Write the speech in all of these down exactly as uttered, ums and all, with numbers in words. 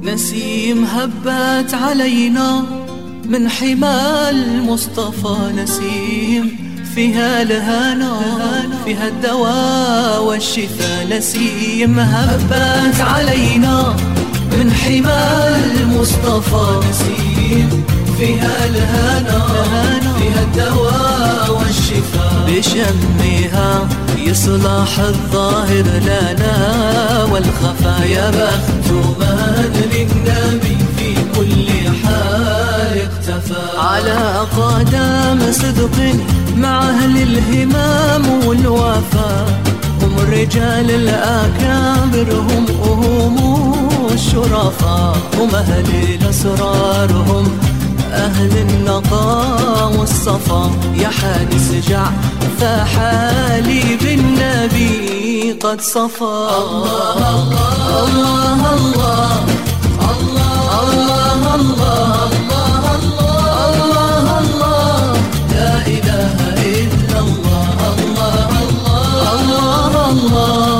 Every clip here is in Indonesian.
نسيم هبت علينا من حمى المصطفى، نسيم فيها الهنا فيها الدواء والشفاء، نسيم هبت علينا من حمى المصطفى، نسيم فيها الهنا فيها الدواء والشفاء، بشمها يصلح الظاهر لنا والخفا، يا بخت من للنبي في كل حال اختفى، على قدم صدق مع أهل الهمام والوفا، هم الرجال الأكابر هم هم الشرفاء، هم أهل الأسرار هم أهل النقاء والصفا، يا حادث جع فحالي بالنبي قد صفى. الله الله الله الله الله الله الله الله لا إله إلا الله الله الله الله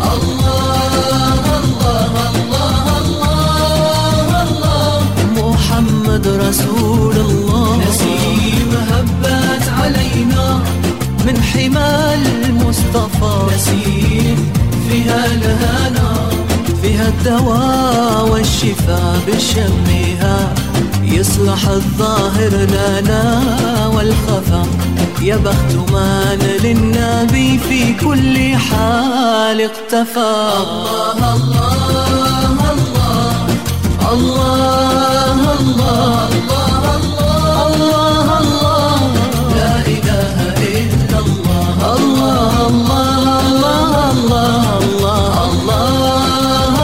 محمد رسول الله، نسيم هبت علينا من حمى المصطفى، نسيم فيها الهنا فيها الدواء والشفاء، بشمها يصلح الظاهر لنا والخفا، يا بخت من للنبي في كل حال اقتفى. الله الله الله الله الله الله الله لا إله إلا الله الله الله الله الله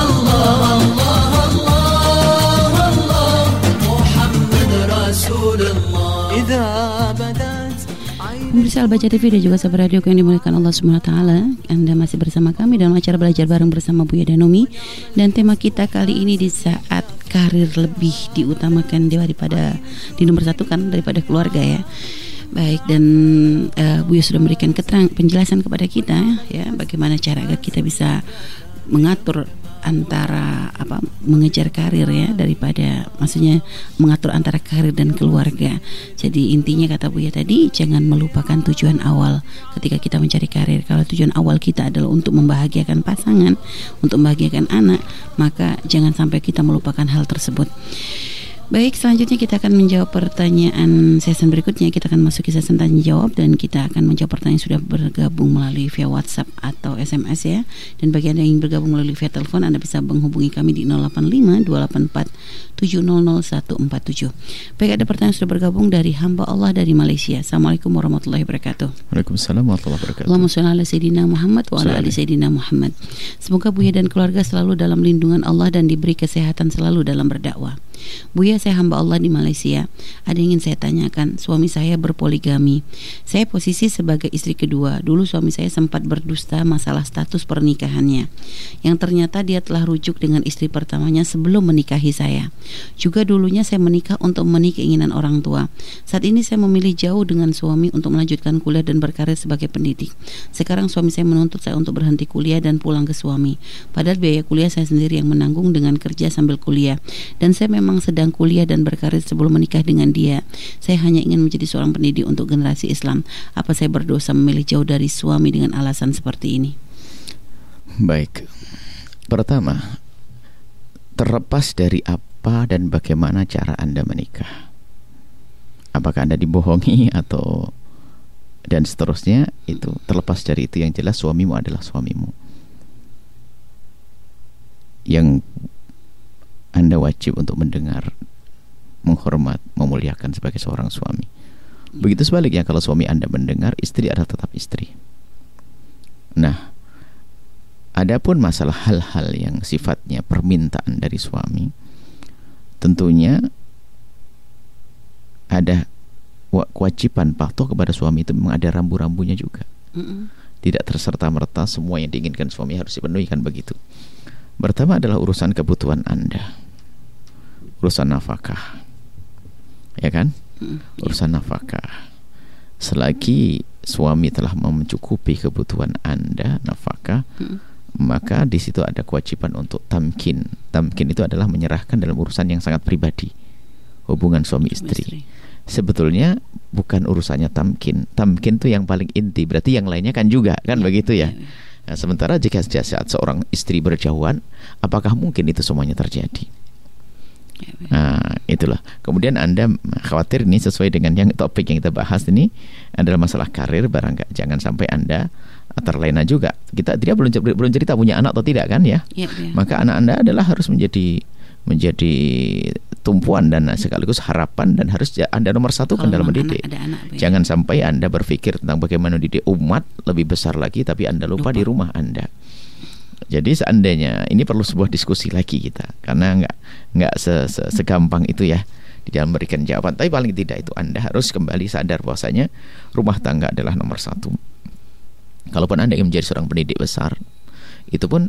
الله الله محمد رسول الله إذا بدأت. Pemirsa Al-Baca T V dan juga sahabat radio yang dimuliakan Allah Subhanahu wa taala, Anda masih bersama kami dalam acara belajar bareng bersama Buya dan Umi, dan tema kita kali ini di saat karir lebih diutamakan daripada di nomor satu kan daripada keluarga ya. Baik, dan uh, Buya sudah memberikan keterangan penjelasan kepada kita ya, bagaimana cara agar kita bisa mengatur antara apa mengejar karir ya, daripada maksudnya mengatur antara karir dan keluarga. Jadi intinya kata Buya tadi, jangan melupakan tujuan awal ketika kita mencari karir. Kalau tujuan awal kita adalah untuk membahagiakan pasangan, untuk membahagiakan anak, maka jangan sampai kita melupakan hal tersebut. Baik, selanjutnya kita akan menjawab pertanyaan sesi berikutnya. Kita akan masuki sesi tanya jawab dan kita akan menjawab pertanyaan yang sudah bergabung melalui via WhatsApp atau S M S ya. Dan bagi Anda yang ingin bergabung melalui via telepon, Anda bisa menghubungi kami di nol delapan lima dua delapan empat tujuh nol nol satu empat tujuh. Baik, ada pertanyaan yang sudah bergabung dari hamba Allah dari Malaysia. Assalamualaikum warahmatullahi wabarakatuh. Waalaikumsalam warahmatullahi wabarakatuh. Allahumma shalli ala sayyidina Muhammad wa ala ali sayyidina Muhammad. Semoga Buya dan keluarga selalu dalam lindungan Allah dan diberi kesehatan selalu dalam berdakwah. Buya, saya hamba Allah di Malaysia. Ada yang ingin saya tanyakan. Suami saya berpoligami. Saya posisi sebagai istri kedua. Dulu suami saya sempat berdusta masalah status pernikahannya, yang ternyata dia telah rujuk dengan istri pertamanya sebelum menikahi saya. Juga dulunya saya menikah untuk memenuhi keinginan orang tua. Saat ini saya memilih jauh dengan suami untuk melanjutkan kuliah dan berkarir sebagai pendidik. Sekarang suami saya menuntut saya untuk berhenti kuliah dan pulang ke suami. Padahal biaya kuliah saya sendiri yang menanggung dengan kerja sambil kuliah. Dan saya memang sedang kuliah dan berkarir sebelum menikah dengan dia. Saya hanya ingin menjadi seorang pendidik untuk generasi Islam. Apa saya berdosa memilih jauh dari suami dengan alasan seperti ini? Baik. Pertama, terlepas dari apa dan bagaimana cara Anda menikah, apakah Anda dibohongi atau dan seterusnya, itu terlepas dari itu, yang jelas suamimu adalah suamimu. Yang Anda wajib untuk mendengar, menghormat, memuliakan sebagai seorang suami. Begitu sebaliknya, kalau suami Anda mendengar, istri adalah tetap istri. Nah, adapun masalah hal-hal yang sifatnya permintaan dari suami, tentunya ada kewajiban patuh kepada suami, itu memang ada rambu-rambunya juga. Mm-mm. Tidak terserta-merta semua yang diinginkan suami harus dipenuhi, kan begitu. Pertama adalah urusan kebutuhan Anda, urusan nafkah, ya kan? Urusan nafkah. Selagi suami telah mencukupi kebutuhan Anda nafkah, maka di situ ada kewajiban untuk tamkin. Tamkin itu adalah menyerahkan dalam urusan yang sangat pribadi, hubungan suami istri. Sebetulnya bukan urusannya tamkin. Tamkin itu yang paling inti, berarti yang lainnya kan juga kan ya, begitu ya. Nah, sementara jika saat seorang istri berjauhan, apakah mungkin itu semuanya terjadi? Nah, itulah. Kemudian Anda khawatir ini sesuai dengan yang topik yang kita bahas ini adalah masalah karir, barang jangan sampai Anda terlena juga. Kita dia belum belum cerita punya anak atau tidak kan ya? Ya, ya. Maka anak Anda adalah harus menjadi menjadi tumpuan dan sekaligus harapan, dan harus Anda nomor satu kan dalam mendidik. Anak, anak, jangan sampai Anda berpikir tentang bagaimana mendidik umat lebih besar lagi, tapi Anda lupa, lupa. di rumah Anda. Jadi seandainya ini perlu sebuah diskusi lagi kita, karena nggak nggak se, se, segampang itu ya di dalam memberikan jawaban. Tapi paling tidak itu Anda harus kembali sadar bahwasanya rumah tangga adalah nomor satu. Kalaupun Anda ingin menjadi seorang pendidik besar, itu pun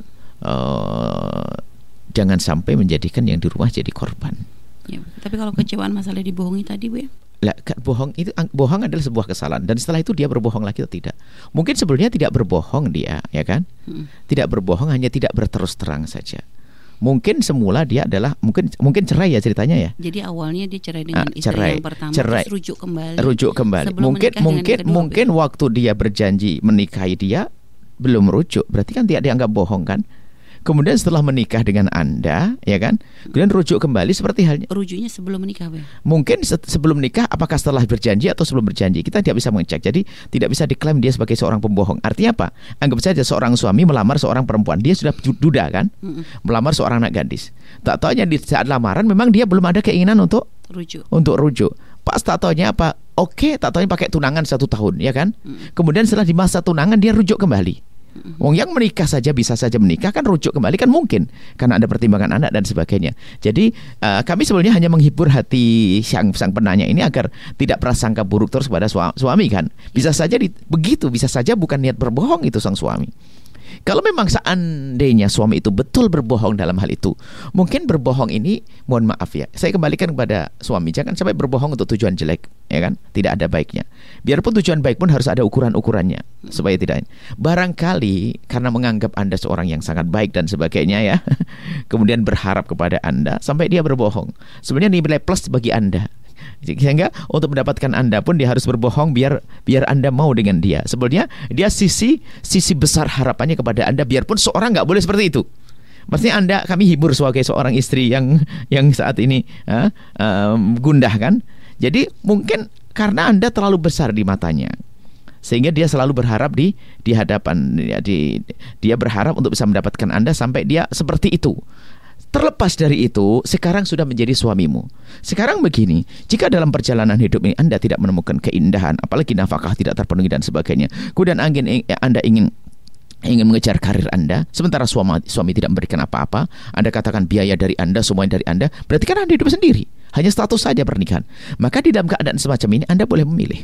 uh, jangan sampai menjadikan yang di rumah jadi korban. Ya, tapi kalau kecewaan masalah dibohongi tadi, Bu ya? Lah, bohong itu bohong adalah sebuah kesalahan, dan setelah itu dia berbohong lagi atau tidak? Mungkin sebelumnya tidak berbohong dia, ya kan? Hmm. Tidak berbohong, hanya tidak berterus terang saja. Mungkin semula dia adalah mungkin mungkin cerai ya ceritanya ya. Jadi awalnya dia cerai dengan ah, istri cerai, yang pertama, cerai, terus rujuk kembali. Rujuk kembali. Mungkin mungkin mungkin kedua, waktu dia berjanji menikahi dia belum rujuk, berarti kan tidak dianggap bohong kan? Kemudian setelah menikah dengan Anda, ya kan? Kemudian rujuk kembali seperti halnya. Rujuknya sebelum menikah, Be? Mungkin se- sebelum nikah, apakah setelah berjanji atau sebelum berjanji? Kita tidak bisa mengecek. Jadi tidak bisa diklaim dia sebagai seorang pembohong. Artinya apa? Anggap saja seorang suami melamar seorang perempuan. Dia sudah duda kan? Mm-mm. Melamar seorang anak gadis. Tak taunya di saat lamaran memang dia belum ada keinginan untuk rujuk. Untuk rujuk. Pas tak taunya apa? Oke, tak taunya pakai tunangan satu tahun, ya kan? Mm. Kemudian setelah di masa tunangan dia rujuk kembali. Wong yang menikah saja bisa saja menikah kan, rujuk kembali kan mungkin karena ada pertimbangan anak dan sebagainya. Jadi uh, kami sebenarnya hanya menghibur hati sang sang penanya ini agar tidak prasangka buruk terus pada suami, suami kan. Bisa saja di, begitu, bisa saja bukan niat berbohong itu sang suami. Kalau memang seandainya suami itu betul berbohong dalam hal itu, mungkin berbohong ini, mohon maaf ya, saya kembalikan kepada suami, jangan sampai berbohong untuk tujuan jelek, ya kan? Tidak ada baiknya. Biarpun tujuan baik pun harus ada ukuran-ukurannya supaya tidak. Barangkali karena menganggap Anda seorang yang sangat baik dan sebagainya ya, kemudian berharap kepada Anda sampai dia berbohong. Sebenarnya nilai plus bagi Anda. Sehingga untuk mendapatkan Anda pun dia harus berbohong biar biar Anda mau dengan dia. Sebenarnya dia sisi sisi besar harapannya kepada Anda, biarpun seorang nggak boleh seperti itu. Maksudnya Anda, kami hibur sebagai seorang istri yang yang saat ini uh, uh, gundah kan. Jadi mungkin karena Anda terlalu besar di matanya, sehingga dia selalu berharap di di hadapan ya, di, dia berharap untuk bisa mendapatkan Anda sampai dia seperti itu. Terlepas dari itu, sekarang sudah menjadi suamimu. Sekarang begini, jika dalam perjalanan hidup ini Anda tidak menemukan keindahan, apalagi nafkah tidak terpenuhi dan sebagainya, kemudian angin, Anda ingin ingin mengejar karir Anda, sementara suami, suami tidak memberikan apa-apa, Anda katakan biaya dari Anda, semuanya dari Anda, berarti kan Anda hidup sendiri, hanya status saja pernikahan. Maka di dalam keadaan semacam ini Anda boleh memilih.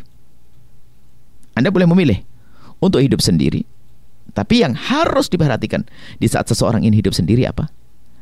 Anda boleh memilih untuk hidup sendiri. Tapi yang harus diperhatikan di saat seseorang ini hidup sendiri apa?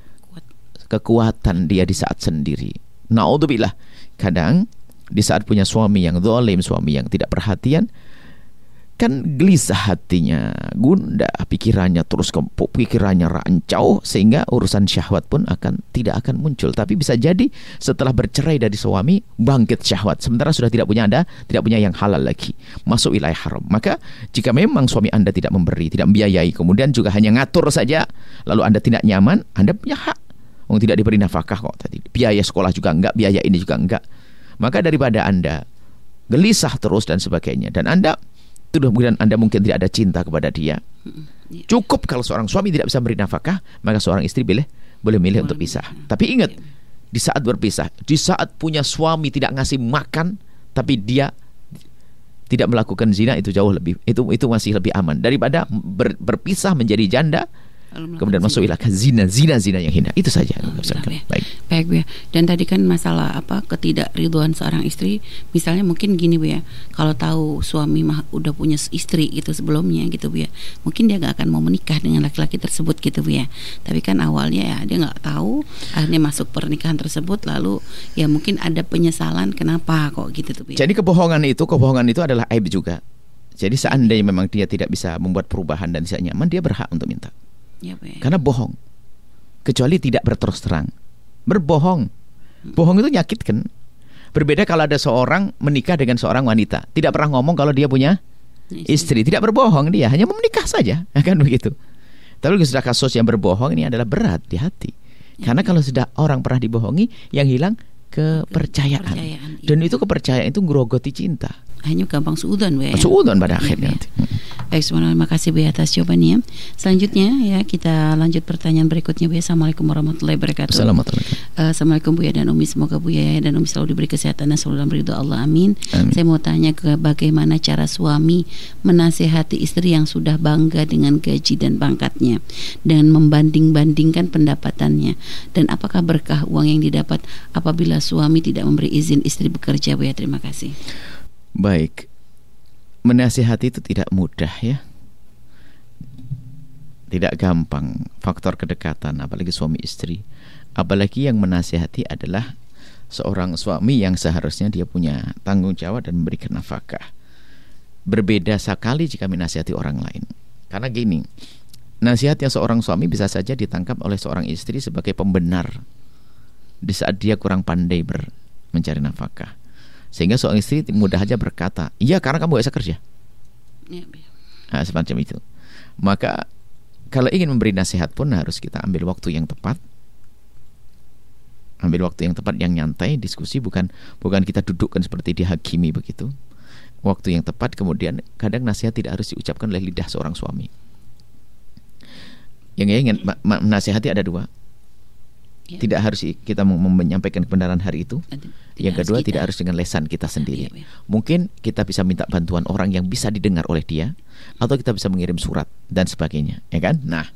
Kekuatan dia di saat sendiri. Naudzubillah. Kadang di saat punya suami yang zalim, suami yang tidak perhatian, kan gelisah hatinya, gundah pikirannya, terus kempuk, pikirannya rancau, sehingga urusan syahwat pun akan tidak akan muncul. Tapi bisa jadi setelah bercerai dari suami bangkit syahwat, sementara sudah tidak punya Anda, tidak punya yang halal lagi, masuk wilayah haram. Maka jika memang suami Anda tidak memberi, tidak membiayai, kemudian juga hanya ngatur saja, lalu Anda tidak nyaman, Anda punya hak. Oh, tidak diberi nafkah kok tadi, biaya sekolah juga enggak, biaya ini juga enggak. Maka daripada Anda gelisah terus dan sebagainya, dan Anda sudah kemudian Anda mungkin tidak ada cinta kepada dia, cukup kalau seorang suami tidak bisa memberi nafkah, maka seorang istri boleh boleh milih untuk pisah. Tapi ingat, di saat berpisah, di saat punya suami tidak ngasih makan, tapi dia tidak melakukan zina, itu jauh lebih, itu itu masih lebih aman daripada ber, berpisah menjadi janda, kemudian masuk ke zina, zina, zina yang hina. Itu saja. Oh, ya. Baik, baik Bu ya. Dan tadi kan masalah apa ketidakridhoan seorang istri, misalnya mungkin gini Bu ya, kalau tahu suami mah udah punya istri gitu sebelumnya gitu Bu ya, mungkin dia nggak akan mau menikah dengan laki-laki tersebut gitu Bu ya. Tapi kan awalnya ya dia nggak tahu, akhirnya masuk pernikahan tersebut, lalu ya mungkin ada penyesalan kenapa kok gitu tuh Bu ya. Jadi kebohongan itu, kebohongan itu adalah aib juga. Jadi seandainya memang dia tidak bisa membuat perubahan dan bisa nyaman, dia berhak untuk minta. Ya, ya. Karena bohong. Kecuali tidak berterus terang. Berbohong. Bohong itu nyakitkan. Berbeda kalau ada seorang menikah dengan seorang wanita, tidak pernah ngomong kalau dia punya istri, tidak berbohong, dia hanya menikah saja, kan begitu. Tapi sudah kasus yang berbohong ini adalah berat di hati. Ya, karena ya. Kalau sudah orang pernah dibohongi, yang hilang kepercayaan. kepercayaan Dan itu kepercayaan itu ngerogoti cinta. Hanya gampang suudon, Bu ya. Suudon pada ya, akhirnya. Ya. Baik, semuanya, terima kasih Bu atas jawabannya. Selanjutnya ya kita lanjut pertanyaan berikutnya, Bu. Assalamualaikum warahmatullahi wabarakatuh. Assalamualaikum. Uh, Assalamualaikum Bu ya dan Umi, semoga Bu ya dan Umi selalu diberi kesehatan dan selalu dalam ridho Allah, amin. amin. Saya mau tanya ke bagaimana cara suami menasihati istri yang sudah bangga dengan gaji dan pangkatnya dan membanding-bandingkan pendapatannya, dan apakah berkah uang yang didapat apabila suami tidak memberi izin istri bekerja, Bu ya. Terima kasih. Baik, menasihati itu tidak mudah ya, tidak gampang. Faktor kedekatan, apalagi suami istri, apalagi yang menasihati adalah seorang suami yang seharusnya dia punya tanggung jawab dan memberikan nafkah. Berbeda sekali jika menasihati orang lain. Karena gini, nasihatnya seorang suami bisa saja ditangkap oleh seorang istri sebagai pembenar di saat dia kurang pandai ber, mencari nafkah. Sehingga seorang istri mudah saja berkata, iya karena kamu gak bisa kerja, ya, ya. Nah, semacam itu. Maka kalau ingin memberi nasihat pun harus kita ambil waktu yang tepat. Ambil waktu yang tepat, yang nyantai, diskusi, bukan bukan kita dudukkan seperti dihakimi begitu. Waktu yang tepat, kemudian kadang nasihat tidak harus diucapkan oleh lidah seorang suami. Yang ingin menasihati ada dua. Ya. Tidak harus kita menyampaikan kebenaran hari itu. Tidak. Yang kedua, tidak harus dengan lesan kita sendiri. Ya, ya. Mungkin kita bisa minta bantuan orang yang bisa didengar oleh dia, atau kita bisa mengirim surat dan sebagainya, ya kan? Nah,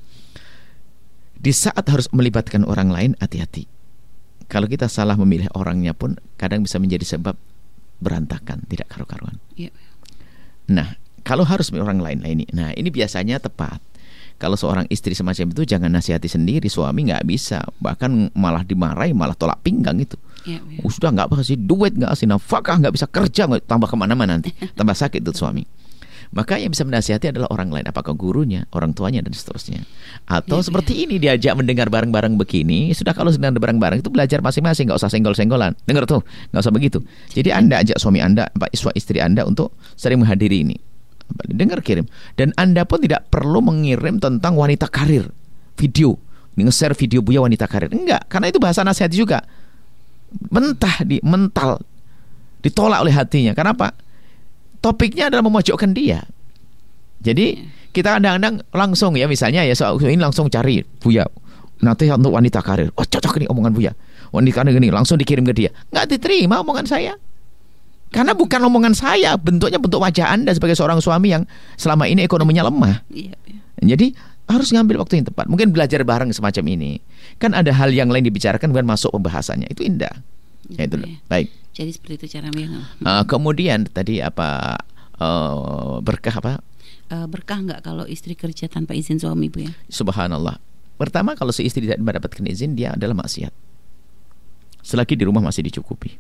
di saat harus melibatkan orang lain, hati-hati. Kalau kita salah memilih orangnya pun kadang bisa menjadi sebab berantakan, tidak karu-karuan. Ya. Nah, kalau harus memilih orang lain, ini, nah ini biasanya tepat. Kalau seorang istri semacam itu jangan nasihati sendiri, suami nggak bisa, bahkan malah dimarahi, malah tolak pinggang itu. Ya, ya. Sudah nggak kasih duit, nggak kasih nafkah, nggak bisa kerja, nggak tambah kemana-mana nanti, tambah sakit itu suami. Maka yang bisa menasihati adalah orang lain, apakah gurunya, orang tuanya dan seterusnya. Atau ya, seperti ya. Ini diajak mendengar bareng-bareng begini, sudah kalau sedang bareng-bareng itu belajar masing-masing, nggak usah senggol-senggolan, dengar tuh, nggak usah begitu. Jadi Anda ajak suami Anda, istri Anda untuk sering menghadiri ini. Dengar, kirim. Dan Anda pun tidak perlu mengirim tentang wanita karir video, nge-share video Buya wanita karir. Enggak, karena itu bahasa nasihat juga. Mentah di mental, ditolak oleh hatinya. Kenapa? Topiknya adalah memojokkan dia. Jadi kita kadang-kadang langsung ya, misalnya ya soal ini langsung cari Buya nanti untuk wanita karir. Oh cocok ini omongan Buya. Wanita karir ini langsung dikirim ke dia. Enggak diterima omongan saya. Karena bukan omongan saya, bentuknya bentuk wajah Anda sebagai seorang suami yang selama ini ekonominya lemah. Iya, iya. Jadi harus ngambil waktu yang tepat. Mungkin belajar bareng semacam ini. Kan ada hal yang lain dibicarakan bukan masuk pembahasannya. Itu indah. Ya, itu iya. Baik. Jadi seperti itu cara yang. Uh, kemudian tadi apa uh, berkah apa? Uh, berkah nggak kalau istri kerja tanpa izin suami, Bu ya? Subhanallah. Pertama, kalau si istri tidak mendapatkan izin, dia adalah maksiat. Selagi di rumah masih dicukupi.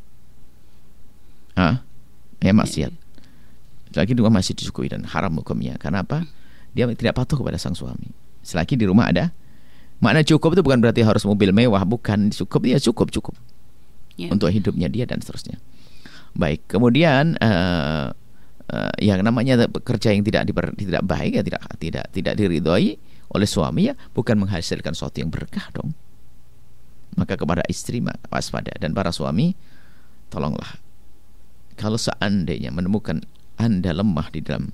Ah, ya maksiat. Selagi di rumah masih dicukupi dan haram hukumnya. Karena apa? Dia tidak patuh kepada sang suami. Selagi di rumah ada. Makna cukup itu bukan berarti harus mobil mewah, bukan. Cukup dia cukup cukup ya. Untuk hidupnya dia dan seterusnya. Baik. Kemudian uh, uh, yang namanya kerja yang tidak diper, tidak baik ya tidak tidak tidak diridhoi oleh suami ya bukan menghasilkan sesuatu yang berkah dong. Maka kepada istri waspada, dan para suami tolonglah. Kalau seandainya menemukan Anda lemah di dalam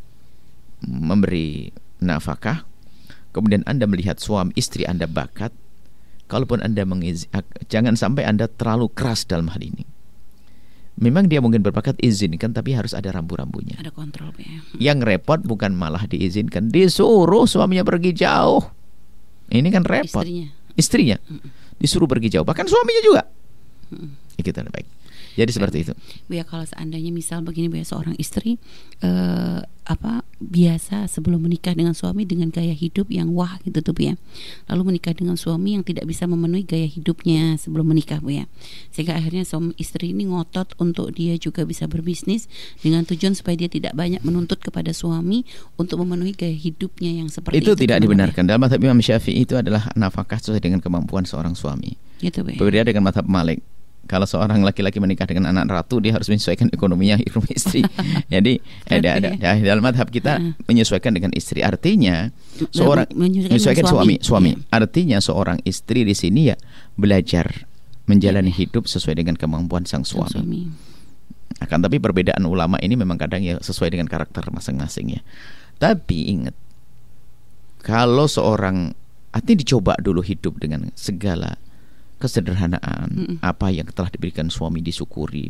memberi nafkah, kemudian Anda melihat suami istri Anda bakat, kalaupun Anda mengiz- jangan sampai Anda terlalu keras dalam hal ini. Memang dia mungkin berbakat, izinkan, tapi harus ada rambu-rambunya. Ada kontrol ya. Yang repot bukan malah diizinkan, disuruh suaminya pergi jauh. Ini kan repot. Istrinya, Istrinya. disuruh pergi jauh, bahkan suaminya juga. Mm. Kita baik. Jadi seperti itu. Bu ya, kalau seandainya misal begini Bu ya, seorang istri eh, apa biasa sebelum menikah dengan suami dengan gaya hidup yang wah gitu tuh Bu ya. Lalu menikah dengan suami yang tidak bisa memenuhi gaya hidupnya sebelum menikah Bu ya. Sehingga akhirnya suami istri ini ngotot untuk dia juga bisa berbisnis dengan tujuan supaya dia tidak banyak menuntut kepada suami untuk memenuhi gaya hidupnya yang seperti itu. Itu tidak dibenarkan. Dalam mazhab Imam Syafi'i itu adalah nafkah sesuai dengan kemampuan seorang suami. Gitu Bu ya. Berbeda dengan mazhab Malik. Kalau seorang laki-laki menikah dengan anak ratu, dia harus menyesuaikan ekonominya rumah istri. Jadi ada ada ya, dalam madhab kita menyesuaikan dengan istri. Artinya seorang menyesuaikan suami, suami. Ya. Artinya seorang istri di sini ya belajar menjalani ya. hidup sesuai dengan kemampuan sang suami. suami. Akan tapi perbedaan ulama ini memang kadang ya sesuai dengan karakter masing-masing ya. Tapi ingat, kalau seorang artinya dicoba dulu hidup dengan segala kesederhanaan, mm-mm. apa yang telah diberikan suami disyukuri.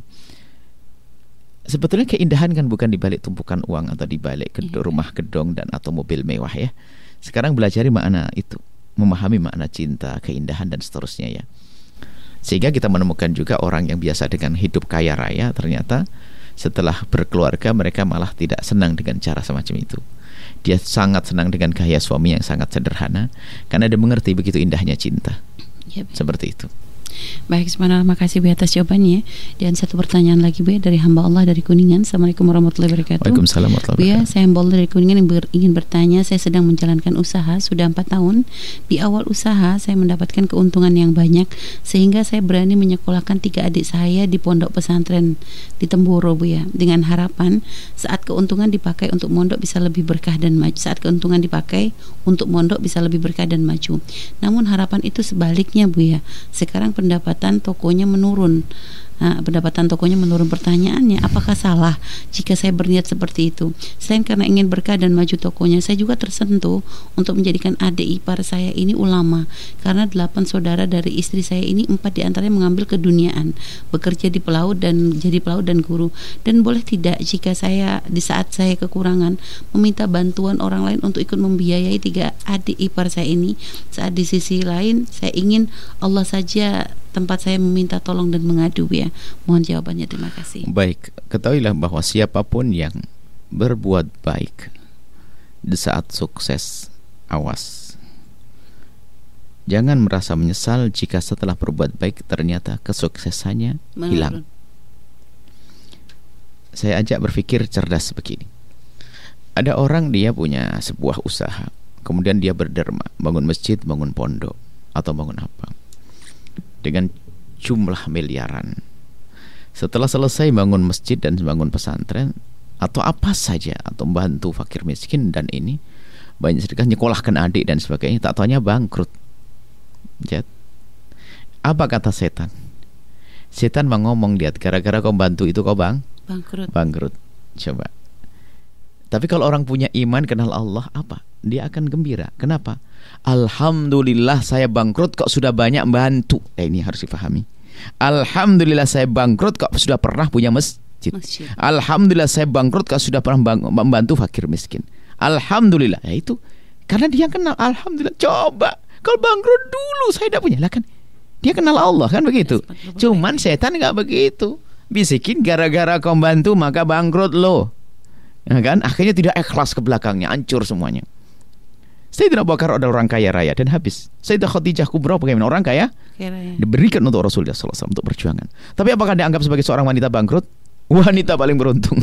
Sebetulnya keindahan kan bukan di balik tumpukan uang atau di balik gedung, rumah gedong dan atau mobil mewah ya. Sekarang belajar makna itu, memahami makna cinta, keindahan dan seterusnya ya. Sehingga kita menemukan juga orang yang biasa dengan hidup kaya raya, ternyata setelah berkeluarga mereka malah tidak senang dengan cara semacam itu. Dia sangat senang dengan gaya suami yang sangat sederhana karena dia mengerti begitu indahnya cinta. Yep. Seperti itu. Baik, subhanallah, makasih Bu atas jawabannya. Dan satu pertanyaan lagi Bu dari hamba Allah dari Kuningan. Assalamualaikum warahmatullahi wabarakatuh. Waalaikumsalam warahmatullahi wabarakatuh. Bu, saya hamba Allah dari Kuningan yang ber, ingin bertanya. Saya sedang menjalankan usaha sudah empat tahun. Di awal usaha saya mendapatkan keuntungan yang banyak sehingga saya berani menyekolahkan tiga adik saya di pondok pesantren di Temboro Bu ya, dengan harapan saat keuntungan dipakai untuk mondok bisa lebih berkah dan maju. Saat keuntungan dipakai untuk mondok bisa lebih berkah dan maju. Namun harapan itu sebaliknya Bu ya. Sekarang pendapatan tokonya menurun. Nah, pendapatan tokonya menurun. Pertanyaannya, apakah salah jika saya berniat seperti itu? Selain karena ingin berkah dan maju tokonya, saya juga tersentuh untuk menjadikan adik ipar saya ini ulama. Karena delapan saudara dari istri saya ini, empat diantaranya mengambil keduniaan, bekerja di pelaut dan jadi pelaut dan guru. Dan boleh tidak jika saya di saat saya kekurangan meminta bantuan orang lain untuk ikut membiayai tiga adik ipar saya ini, saat di sisi lain saya ingin Allah saja tempat saya meminta tolong dan mengadu ya. Mohon jawabannya, terima kasih. Baik, ketahuilah bahwa siapapun yang berbuat baik di saat sukses, awas, jangan merasa menyesal jika setelah berbuat baik ternyata kesuksesannya menurun. Hilang. Saya ajak berpikir cerdas begini. Ada orang dia punya sebuah usaha, kemudian dia berderma, bangun masjid, bangun pondok, atau bangun apa, dengan jumlah miliaran. Setelah selesai bangun masjid dan bangun pesantren atau apa saja, atau bantu fakir miskin dan ini banyak sedekah, nyekolahkan adik dan sebagainya, tak taunya bangkrut. Jat. Apa kata setan? Setan mau ngomong, lihat, gara-gara kau bantu itu kau bang bangkrut. Bangkrut. Coba. Tapi kalau orang punya iman, kenal Allah, apa? Dia akan gembira. Kenapa? Alhamdulillah saya bangkrut kok sudah banyak bantu. Eh, ini harus dipahami. Alhamdulillah saya bangkrut kok sudah pernah punya masjid. masjid. Alhamdulillah saya bangkrut kok sudah pernah membantu fakir miskin. Alhamdulillah. Ya itu karena dia kenal. Alhamdulillah. Coba kalau bangkrut dulu saya tidak punya, lah kan dia kenal Allah, kan begitu. Cuman setan nggak begitu. Bisikin gara-gara kau bantu maka bangkrut lo. Ya kan? Akhirnya tidak ikhlas ke belakangnya, hancur semuanya. Sayyidina Abu Bakar ada orang kaya raya dan habis. Sayyidah Khadijah Kubra bagaimana, orang kaya? Kaya diberikan untuk Rasulullah sallallahu alaihi wasallam untuk perjuangan. Tapi apakah dianggap sebagai seorang wanita bangkrut? Wanita paling beruntung.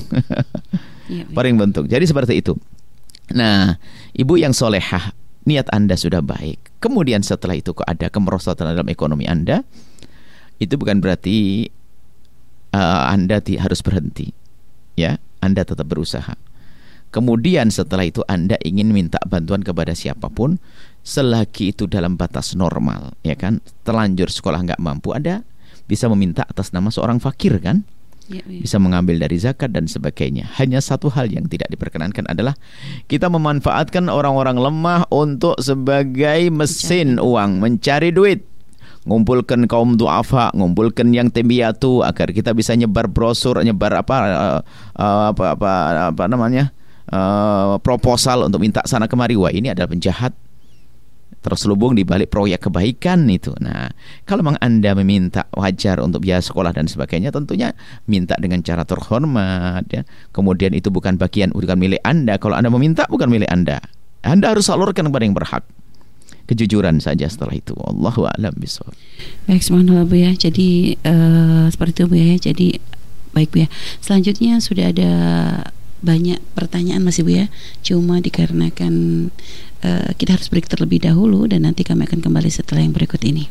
Ya, paling beruntung. Jadi seperti itu. Nah, ibu yang solehah, niat Anda sudah baik. Kemudian setelah itu kok ada kemerosotan dalam ekonomi Anda, itu bukan berarti uh, Anda harus berhenti. Ya, Anda tetap berusaha. Kemudian setelah itu Anda ingin minta bantuan kepada siapapun, selagi itu dalam batas normal, ya kan? Terlanjur sekolah nggak mampu, Anda bisa meminta atas nama seorang fakir, kan? Ya, ya. Bisa mengambil dari zakat dan sebagainya. Hanya satu hal yang tidak diperkenankan adalah kita memanfaatkan orang-orang lemah untuk sebagai mesin mencari uang, mencari duit. Ngumpulkan kaum duafa, ngumpulkan yang tembiatu agar kita bisa nyebar brosur, nyebar apa uh, uh, apa, apa apa namanya? Uh, proposal untuk minta sana kemari. Wah, ini adalah penjahat terselubung di balik proyek kebaikan itu. Nah, kalau memang Anda meminta wajar untuk biaya sekolah dan sebagainya, tentunya minta dengan cara terhormat ya. Kemudian itu bukan bagian, bukan milik Anda. Kalau Anda meminta bukan milik Anda. Anda harus salurkan kepada yang berhak. Kejujuran saja setelah itu. Wallahu a'lam bishawab. Baik, subhanallah Bu ya. Jadi uh, seperti itu Bu ya. Jadi baik Bu ya. Selanjutnya sudah ada banyak pertanyaan masih Bu ya. Cuma dikarenakan uh, kita harus break terlebih dahulu dan nanti kami akan kembali setelah yang berikut ini.